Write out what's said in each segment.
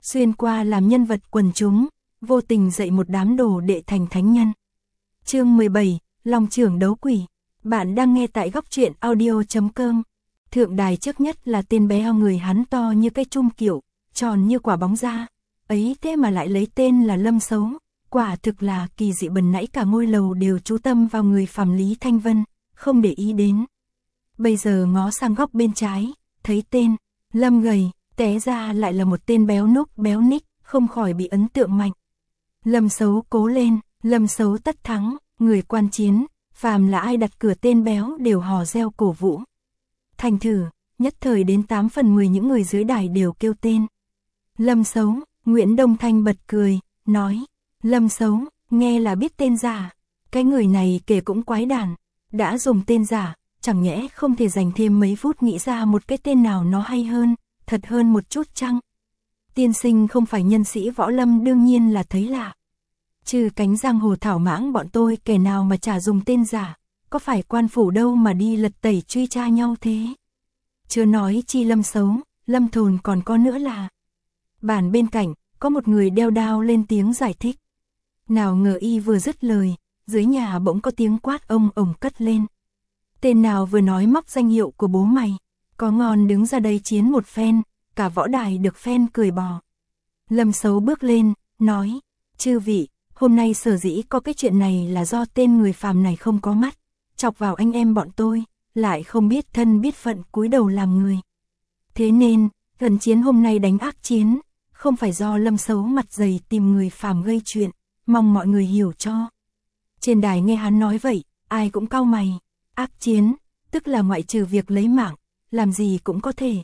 xuyên qua làm nhân vật quần chúng, vô tình dạy một đám đồ đệ thành thánh nhân. Chương 17, Long trưởng đấu quỷ. Bạn đang nghe tại góc truyện audio.com. Thượng đài trước nhất là tên béo, người hắn to như cái chum kiệu, tròn như quả bóng da. Ấy thế mà lại lấy tên là Lâm Xấu. Quả thực là kỳ dị, bần nãy cả ngôi lầu đều chú tâm vào người phàm Lý Thanh Vân, không để ý đến. Bây giờ ngó sang góc bên trái, thấy tên Lâm gầy, té ra lại là một tên béo núc béo ních, không khỏi bị ấn tượng mạnh. Lâm Xấu cố lên, Lâm Xấu tất thắng, người quan chiến, phàm là ai đặt cửa tên béo đều hò reo cổ vũ. Thành thử, nhất thời đến 8 phần 10 những người dưới đài đều kêu tên Lâm Xấu. Nguyễn Đông Thanh bật cười, nói, Lâm Xấu, nghe là biết tên giả, cái người này kể cũng quái đản, đã dùng tên giả, chẳng nhẽ không thể dành thêm mấy phút nghĩ ra một cái tên nào nó hay hơn, thật hơn một chút chăng? Tiên sinh không phải nhân sĩ võ lâm đương nhiên là thấy lạ. Trừ cánh giang hồ thảo mãng bọn tôi kẻ nào mà chả dùng tên giả, có phải quan phủ đâu mà đi lật tẩy truy tra nhau thế? Chưa nói chi Lâm Xấu, Lâm Thồn còn có nữa là. Bàn bên cạnh, có một người đeo đao lên tiếng giải thích. Nào ngờ y vừa dứt lời, dưới nhà bỗng có tiếng quát ông ổng cất lên. Tên nào vừa nói móc danh hiệu của bố mày, có ngon đứng ra đây chiến một phen, cả võ đài được phen cười bò. Lâm Xấu bước lên, nói, chư vị, hôm nay sở dĩ có cái chuyện này là do tên người phàm này không có mắt, chọc vào anh em bọn tôi, lại không biết thân biết phận cúi đầu làm người. Thế nên, trận chiến hôm nay đánh ác chiến, không phải do Lâm Xấu mặt dày tìm người phàm gây chuyện, mong mọi người hiểu cho. Trên đài nghe hắn nói vậy, ai cũng cau mày, ác chiến, tức là ngoại trừ việc lấy mạng, làm gì cũng có thể.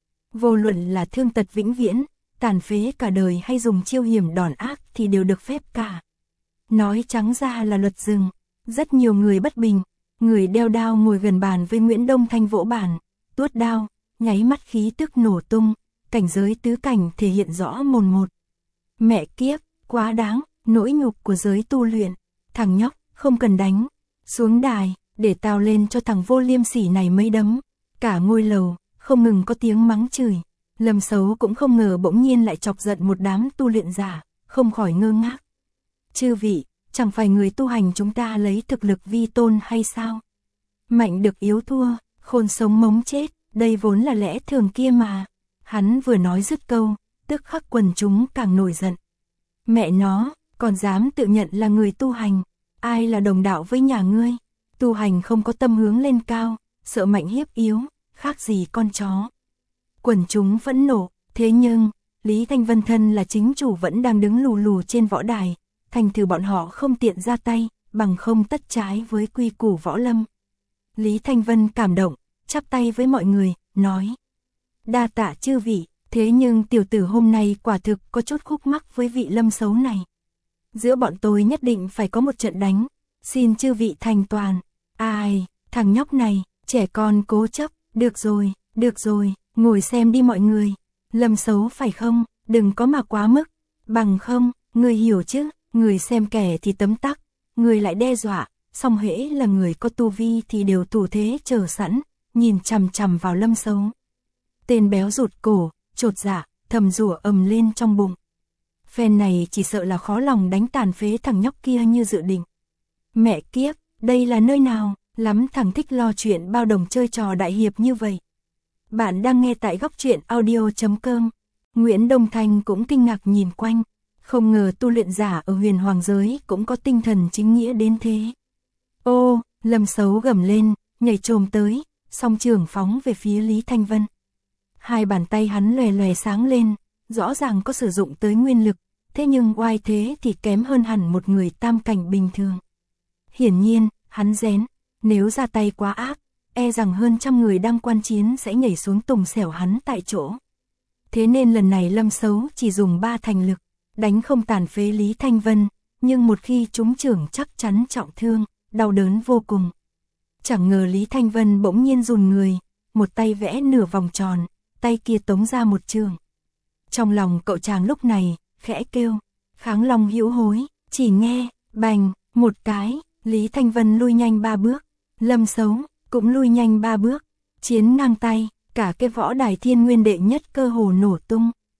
Vô luận là thương tật vĩnh viễn, tàn phế cả đời hay dùng chiêu hiểm đòn ác thì đều được phép cả. Nói trắng ra là luật rừng, rất nhiều người bất bình, người đeo đao ngồi gần bàn với Nguyễn Đông Thanh vỗ bàn, tuốt đao, nháy mắt khí tức nổ tung, cảnh giới tứ cảnh thể hiện rõ mồn một. Mẹ kiếp, quá đáng, nỗi nhục của giới tu luyện, thằng nhóc, không cần đánh, xuống đài, để tao lên cho thằng vô liêm sỉ này mấy đấm. Cả ngôi lầu, không ngừng có tiếng mắng chửi. Lâm Xấu cũng không ngờ bỗng nhiên lại chọc giận một đám tu luyện giả, không khỏi ngơ ngác. Chư vị, chẳng phải người tu hành chúng ta lấy thực lực vi tôn hay sao? Mạnh được yếu thua, khôn sống mống chết, đây vốn là lẽ thường kia mà. Hắn vừa nói dứt câu, tức khắc quần chúng càng nổi giận. Mẹ nó, còn dám tự nhận là người tu hành, ai là đồng đạo với nhà ngươi? Tu hành không có tâm hướng lên cao, sợ mạnh hiếp yếu, khác gì con chó. Quần chúng phẫn nộ, thế nhưng, Lý Thanh Vân thân là chính chủ vẫn đang đứng lù lù trên võ đài, thành thử bọn họ không tiện ra tay, bằng không tất trái với quy củ võ lâm. Lý Thanh Vân cảm động, chắp tay với mọi người, nói, đa tạ chư vị, thế nhưng tiểu tử hôm nay quả thực có chút khúc mắc với vị Lâm Xấu này. Giữa bọn tôi nhất định phải có một trận đánh, xin chư vị thành toàn. Ai, thằng nhóc này, trẻ con cố chấp, được rồi, ngồi xem đi mọi người. Lâm Xấu phải không, đừng có mà quá mức, bằng không, người hiểu chứ, người xem kẻ thì tấm tắc, người lại đe dọa, song hễ là người có tu vi thì đều thủ thế chờ sẵn, nhìn chằm chằm vào Lâm Xấu. Tên béo rụt cổ, chột dạ, thầm rủa ầm lên trong bụng. Phen này chỉ sợ là khó lòng đánh tàn phế thằng nhóc kia như dự định. Mẹ kiếp, đây là nơi nào, lắm thằng thích lo chuyện bao đồng chơi trò đại hiệp như vậy. Bạn đang nghe tại góc truyện audio.com. Nguyễn Đông Thanh cũng kinh ngạc nhìn quanh, không ngờ tu luyện giả ở huyền hoàng giới cũng có tinh thần chính nghĩa đến thế. Ô, Lâm Xấu gầm lên, nhảy chồm tới, song trường phóng về phía Lý Thanh Vân. Hai bàn tay hắn lòe lòe sáng lên, rõ ràng có sử dụng tới nguyên lực, thế nhưng oai thế thì kém hơn hẳn một người tam cảnh bình thường. Hiển nhiên, hắn rén, nếu ra tay quá ác, e rằng hơn 100 người đang quan chiến sẽ nhảy xuống tùng xẻo hắn tại chỗ. Thế nên lần này Lâm Xấu chỉ dùng 3 thành lực, đánh không tàn phế Lý Thanh Vân, nhưng một khi trúng chưởng chắc chắn trọng thương, đau đớn vô cùng. Chẳng ngờ Lý Thanh Vân bỗng nhiên run người, một tay vẽ nửa vòng tròn, tay kia tống ra một trường. Trong lòng cậu chàng lúc này, khẽ kêu, kháng long hữu hối, chỉ nghe, bành, một cái, Lý Thanh Vân lui nhanh 3 bước, Lâm Xấu cũng lui nhanh 3 bước, chiến ngang tay, cả cái võ đài thiên nguyên đệ nhất cơ hồ nổ tung.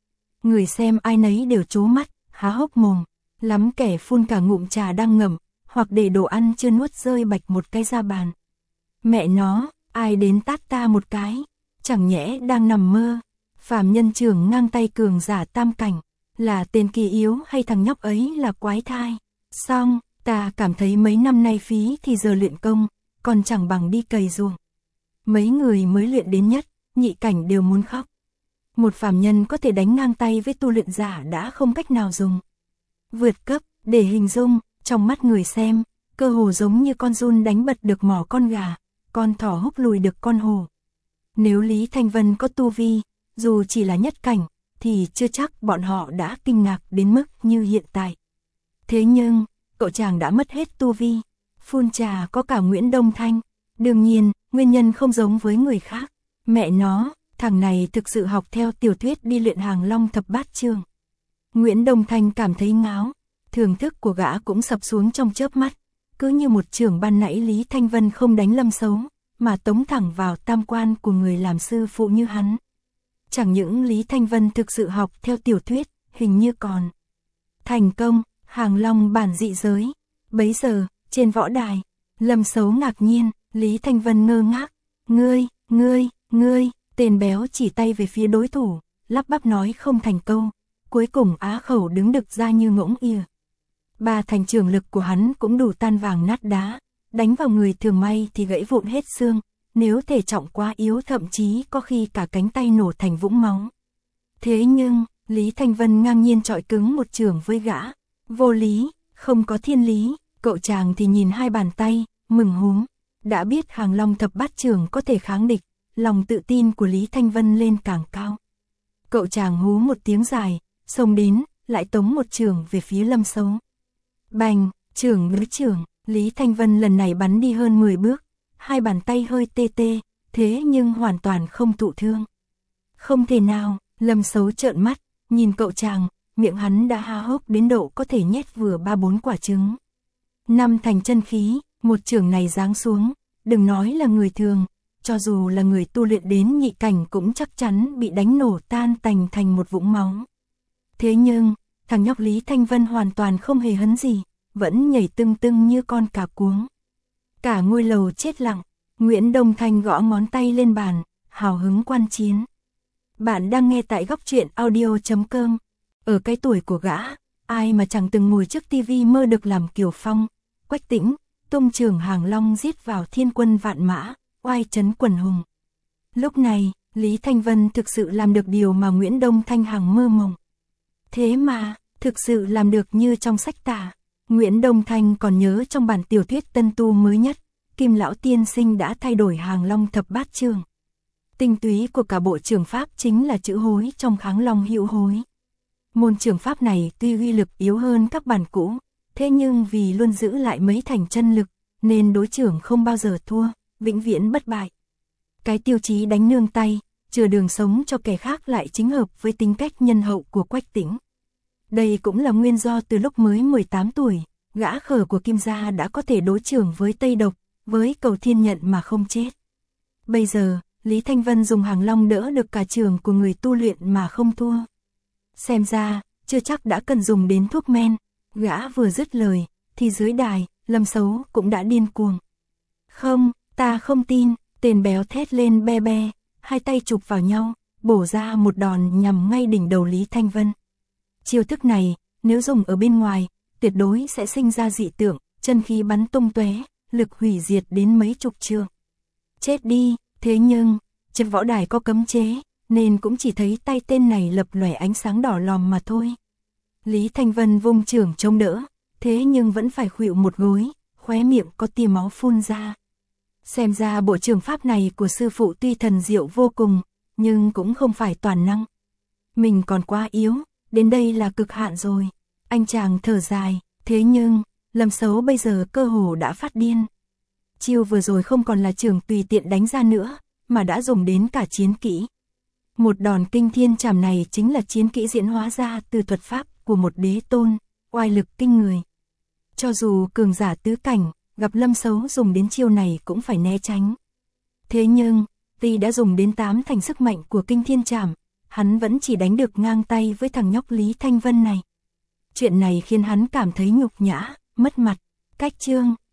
Người xem ai nấy đều trố mắt, há hốc mồm, lắm kẻ phun cả ngụm trà đang ngậm, hoặc để đồ ăn chưa nuốt rơi bạch một cái ra bàn. Mẹ nó, ai đến tát ta một cái, chẳng nhẽ đang nằm mơ. Phàm Nhân trưởng ngang tay cường giả tam cảnh, là tên kỳ yếu hay thằng nhóc ấy là quái thai. Xong, ta cảm thấy mấy năm nay phí thì giờ luyện công, còn chẳng bằng đi cày ruộng. Mấy người mới luyện đến nhất, nhị cảnh đều muốn khóc. Một phàm nhân có thể đánh ngang tay với tu luyện giả đã không cách nào dùng. Vượt cấp, để hình dung, trong mắt người xem, cơ hồ giống như con giun đánh bật được mỏ con gà, con thỏ húc lùi được con hổ. Nếu Lý Thanh Vân có tu vi, dù chỉ là nhất cảnh, thì chưa chắc bọn họ đã kinh ngạc đến mức như hiện tại. Thế nhưng, cậu chàng đã mất hết tu vi. Phun trà có cả Nguyễn Đông Thanh. Đương nhiên, nguyên nhân không giống với người khác. Mẹ nó, thằng này thực sự học theo tiểu thuyết đi luyện Hàng Long thập bát chương. Nguyễn Đông Thanh cảm thấy ngáo, thưởng thức của gã cũng sập xuống trong chớp mắt. Cứ như một trưởng ban nãy Lý Thanh Vân không đánh Lâm Xấu, mà tống thẳng vào tam quan của người làm sư phụ như hắn. Chẳng những Lý Thanh Vân thực sự học theo tiểu thuyết, hình như còn thành công, Hàng Long bản dị giới. Bấy giờ, trên võ đài, Lâm Xấu ngạc nhiên, Lý Thanh Vân ngơ ngác. Ngươi, tên béo chỉ tay về phía đối thủ, lắp bắp nói không thành câu. Cuối cùng á khẩu đứng đực ra như ngỗng ỉa. Ba thành trường lực của hắn cũng đủ tan vàng nát đá, đánh vào người thường may thì gãy vụn hết xương, nếu thể trọng quá yếu thậm chí có khi cả cánh tay nổ thành vũng máu. Thế nhưng, Lý Thanh Vân ngang nhiên chọi cứng một chưởng với gã. Vô lý, không có thiên lý, cậu chàng thì nhìn hai bàn tay, mừng húm. Đã biết Hàng Long thập bát chưởng có thể kháng địch, lòng tự tin của Lý Thanh Vân lên càng cao. Cậu chàng hú một tiếng dài, xông đến, lại tống một chưởng về phía Lâm Xấu. Bành, chưởng ngữ chưởng, Lý Thanh Vân lần này bắn đi hơn 10 bước, hai bàn tay hơi tê tê, thế nhưng hoàn toàn không thụ thương. Không thể nào, Lâm Xấu trợn mắt, nhìn cậu chàng, miệng hắn đã há hốc đến độ có thể nhét vừa 3-4 quả trứng. Năm thành chân khí, một chưởng này giáng xuống, đừng nói là người thường, cho dù là người tu luyện đến nhị cảnh cũng chắc chắn bị đánh nổ tan tành thành một vũng máu. Thế nhưng, thằng nhóc Lý Thanh Vân hoàn toàn không hề hấn gì, vẫn nhảy tưng tưng như con cà cuống. Cả ngôi lầu chết lặng, Nguyễn Đông Thanh gõ ngón tay lên bàn, hào hứng quan chiến. Bạn đang nghe tại góc truyện audio.com. Ở cái tuổi của gã, ai mà chẳng từng ngồi trước tivi mơ được làm Kiều Phong, Quách Tĩnh, tung chưởng Hàng Long giết vào thiên quân vạn mã, oai trấn quần hùng. Lúc này, Lý Thanh Vân thực sự làm được điều mà Nguyễn Đông Thanh hằng mơ mộng. Thế mà, thực sự làm được như trong sách tả. Nguyễn Đông Thanh còn nhớ trong bản tiểu thuyết Tân Tu mới nhất, Kim Lão Tiên Sinh đã thay đổi Hàng Long thập bát chương. Tinh túy của cả bộ trường pháp chính là chữ hối trong Kháng Long hữu hối. Môn trường pháp này tuy uy lực yếu hơn các bản cũ, thế nhưng vì luôn giữ lại mấy thành chân lực, nên đối trưởng không bao giờ thua, vĩnh viễn bất bại. Cái tiêu chí đánh nương tay, chừa đường sống cho kẻ khác lại chính hợp với tính cách nhân hậu của Quách Tĩnh. Đây cũng là nguyên do từ lúc mới 18 tuổi, gã khờ của Kim gia đã có thể đối trưởng với Tây Độc, với Cầu Thiên Nhận mà không chết. Bây giờ, Lý Thanh Vân dùng Hàng Long đỡ được cả trường của người tu luyện mà không thua. Xem ra, chưa chắc đã cần dùng đến thuốc men. Gã vừa dứt lời, thì dưới đài, Lâm Xấu cũng đã điên cuồng. Không, ta không tin, tên béo thét lên be be, hai tay chụp vào nhau, bổ ra một đòn nhằm ngay đỉnh đầu Lý Thanh Vân. Chiêu thức này, nếu dùng ở bên ngoài, tuyệt đối sẽ sinh ra dị tượng, chân khí bắn tung tóe, lực hủy diệt đến mấy chục trượng. Chết đi, thế nhưng, trên võ đài có cấm chế, nên cũng chỉ thấy tay tên này lập lòe ánh sáng đỏ lòm mà thôi. Lý Thanh Vân vung chưởng chống đỡ, thế nhưng vẫn phải khuỵu một gối, khóe miệng có tia máu phun ra. Xem ra bộ trường pháp này của sư phụ tuy thần diệu vô cùng, nhưng cũng không phải toàn năng. Mình còn quá yếu, đến đây là cực hạn rồi. Anh chàng thở dài, thế nhưng, Lâm Xấu bây giờ cơ hồ đã phát điên. Chiêu vừa rồi không còn là chưởng tùy tiện đánh ra nữa, mà đã dùng đến cả chiến kỹ. Một đòn kinh thiên chảm này chính là chiến kỹ diễn hóa ra từ thuật pháp của một đế tôn, oai lực kinh người. Cho dù cường giả tứ cảnh, gặp Lâm Xấu dùng đến chiêu này cũng phải né tránh. Thế nhưng, tuy đã dùng đến 8 thành sức mạnh của kinh thiên chảm, hắn vẫn chỉ đánh được ngang tay với thằng nhóc Lý Thanh Vân này. Chuyện này khiến hắn cảm thấy nhục nhã, mất mặt. Cách chương